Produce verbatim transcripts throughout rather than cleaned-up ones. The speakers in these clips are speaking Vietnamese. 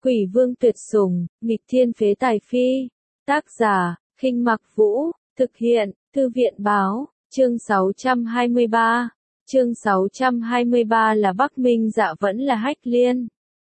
Quỷ vương tuyệt sủng, nghịch thiên phế tài phi. Tác giả, Khinh Mặc Vũ, thực hiện, Thư viện báo, chương sáu trăm hai mươi ba. Chương sáu trăm hai mươi ba là Bắc Minh Dạ vẫn là Hách Liên.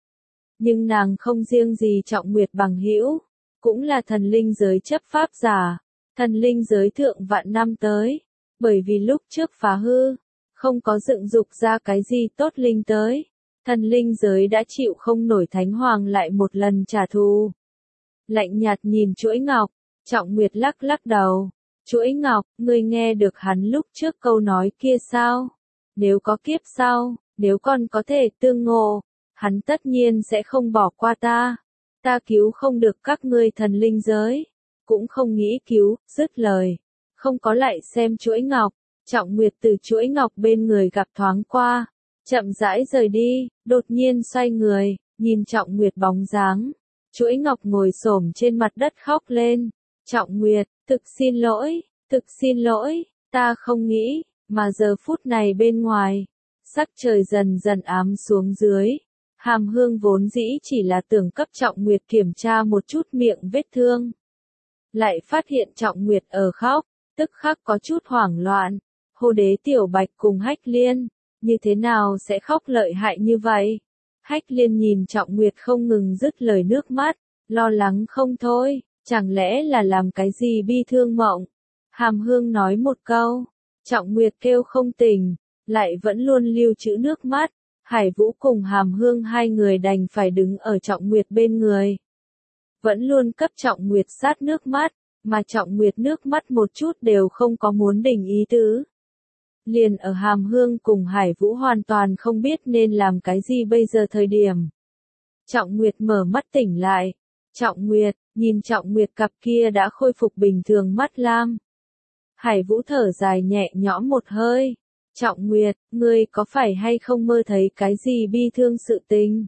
Nhưng nàng không riêng gì Trọng Nguyệt bằng hữu, cũng là thần linh giới chấp pháp giả, thần linh giới thượng vạn năm tới, bởi vì lúc trước phá hư, không có dựng dục ra cái gì tốt linh tới. Thần linh giới đã chịu không nổi Thánh Hoàng lại một lần trả thù. Lạnh nhạt nhìn chuỗi ngọc, Trọng Nguyệt lắc lắc đầu. Chuỗi ngọc, ngươi nghe được hắn lúc trước câu nói kia sao? Nếu có kiếp sau, nếu con có thể tương ngộ, hắn tất nhiên sẽ không bỏ qua ta. Ta cứu không được các ngươi thần linh giới, cũng không nghĩ cứu, dứt lời. Không có lại xem chuỗi ngọc, Trọng Nguyệt từ chuỗi ngọc bên người gặp thoáng qua. Chậm rãi rời đi, đột nhiên xoay người, nhìn Trọng Nguyệt bóng dáng. Chuỗi ngọc ngồi xổm trên mặt đất khóc lên. Trọng Nguyệt, thực xin lỗi, thực xin lỗi, ta không nghĩ, mà giờ phút này bên ngoài, sắc trời dần dần ám xuống dưới. Hàm Hương vốn dĩ chỉ là tưởng cấp Trọng Nguyệt kiểm tra một chút miệng vết thương. Lại phát hiện Trọng Nguyệt ở khóc, tức khắc có chút hoảng loạn. Hô Đế Tiểu Bạch cùng Hách Liên, như thế nào sẽ khóc lợi hại như vậy? Hách Liên nhìn Trọng Nguyệt không ngừng dứt lời nước mắt, lo lắng không thôi, chẳng lẽ là làm cái gì bi thương mộng? Hàm Hương nói một câu, Trọng Nguyệt kêu không tỉnh, lại vẫn luôn lưu trữ nước mắt. Hải Vũ cùng Hàm Hương hai người đành phải đứng ở Trọng Nguyệt bên người. Vẫn luôn cấp Trọng Nguyệt sát nước mắt, mà Trọng Nguyệt nước mắt một chút đều không có muốn đình ý tứ. Liền ở Hàm Hương cùng Hải Vũ hoàn toàn không biết nên làm cái gì bây giờ thời điểm. Trọng Nguyệt mở mắt tỉnh lại. Trọng Nguyệt, nhìn Trọng Nguyệt cặp kia đã khôi phục bình thường mắt lam. Hải Vũ thở dài nhẹ nhõm một hơi. Trọng Nguyệt, ngươi có phải hay không mơ thấy cái gì bi thương sự tình?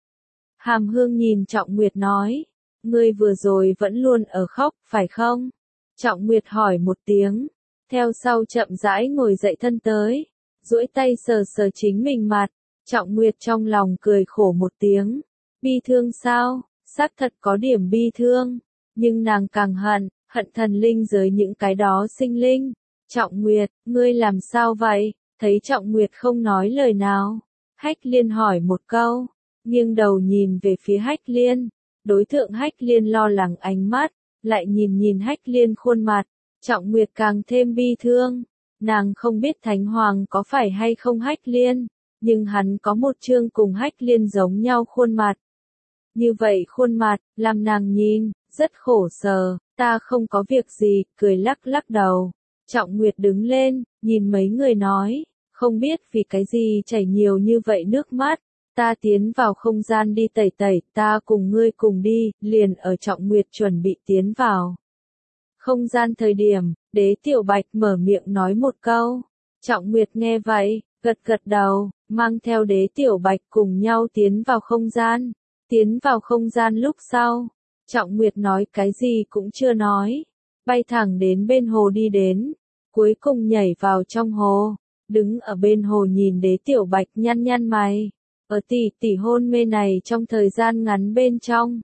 Hàm Hương nhìn Trọng Nguyệt nói. Ngươi vừa rồi vẫn luôn ở khóc, phải không? Trọng Nguyệt hỏi một tiếng. Theo sau chậm rãi ngồi dậy thân tới, duỗi tay sờ sờ chính mình mặt. Trọng Nguyệt trong lòng cười khổ một tiếng. Bi thương sao? Xác thật có điểm bi thương. Nhưng nàng càng hận, hận thần linh giới những cái đó sinh linh. Trọng Nguyệt, ngươi làm sao vậy? Thấy Trọng Nguyệt không nói lời nào. Hách Liên hỏi một câu, nghiêng đầu nhìn về phía Hách Liên. Đối tượng Hách Liên lo lắng ánh mắt, lại nhìn nhìn Hách Liên khuôn mặt. Trọng Nguyệt càng thêm bi thương. Nàng không biết Thánh Hoàng có phải hay không Hách Liên, nhưng hắn có một chương cùng Hách Liên giống nhau khuôn mặt. Như vậy khuôn mặt, làm nàng nhìn, rất khổ sở. Ta không có việc gì, cười lắc lắc đầu. Trọng Nguyệt đứng lên, nhìn mấy người nói, không biết vì cái gì chảy nhiều như vậy nước mắt. Ta tiến vào không gian đi tẩy tẩy, ta cùng ngươi cùng đi, liền ở Trọng Nguyệt chuẩn bị tiến vào không gian thời điểm, Đế Tiểu Bạch mở miệng nói một câu. Trọng Nguyệt nghe vậy, gật gật đầu, mang theo Đế Tiểu Bạch cùng nhau tiến vào không gian. Tiến vào không gian lúc sau, Trọng Nguyệt nói cái gì cũng chưa nói, bay thẳng đến bên hồ đi đến, cuối cùng nhảy vào trong hồ, đứng ở bên hồ nhìn Đế Tiểu Bạch nhăn nhăn mày. Ở tỷ tỷ hôn mê này trong thời gian ngắn bên trong,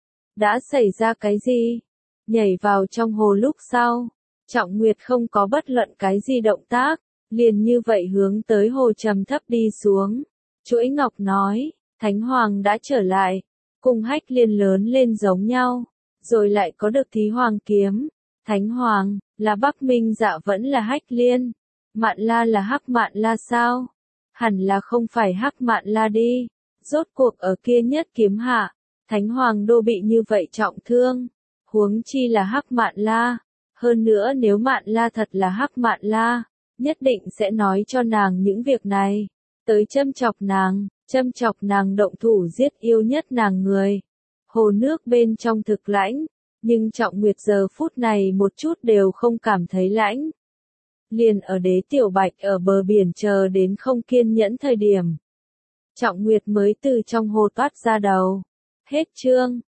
đã xảy ra cái gì? Nhảy vào trong hồ lúc sau, Trọng Nguyệt không có bất luận cái gì động tác, liền như vậy hướng tới hồ trầm thấp đi xuống. Chuỗi ngọc nói, Thánh Hoàng đã trở lại, cùng Hách Liên lớn lên giống nhau, rồi lại có được Thí Hoàng kiếm. Thánh Hoàng, là Bắc Minh Dạ vẫn là Hách Liên, Mạn La là Hắc Mạn La sao? Hẳn là không phải Hắc Mạn La đi, rốt cuộc ở kia nhất kiếm hạ, Thánh Hoàng đô bị như vậy trọng thương. Huống chi là Hắc Mạn La, hơn nữa nếu Mạn La thật là Hắc Mạn La, nhất định sẽ nói cho nàng những việc này, tới châm chọc nàng, châm chọc nàng động thủ giết yêu nhất nàng người. Hồ nước bên trong thực lãnh, nhưng Trọng Nguyệt giờ phút này một chút đều không cảm thấy lãnh. Liền ở Đế Tiểu Bạch ở bờ biển chờ đến không kiên nhẫn thời điểm, Trọng Nguyệt mới từ trong hồ toát ra đầu. Hết chương.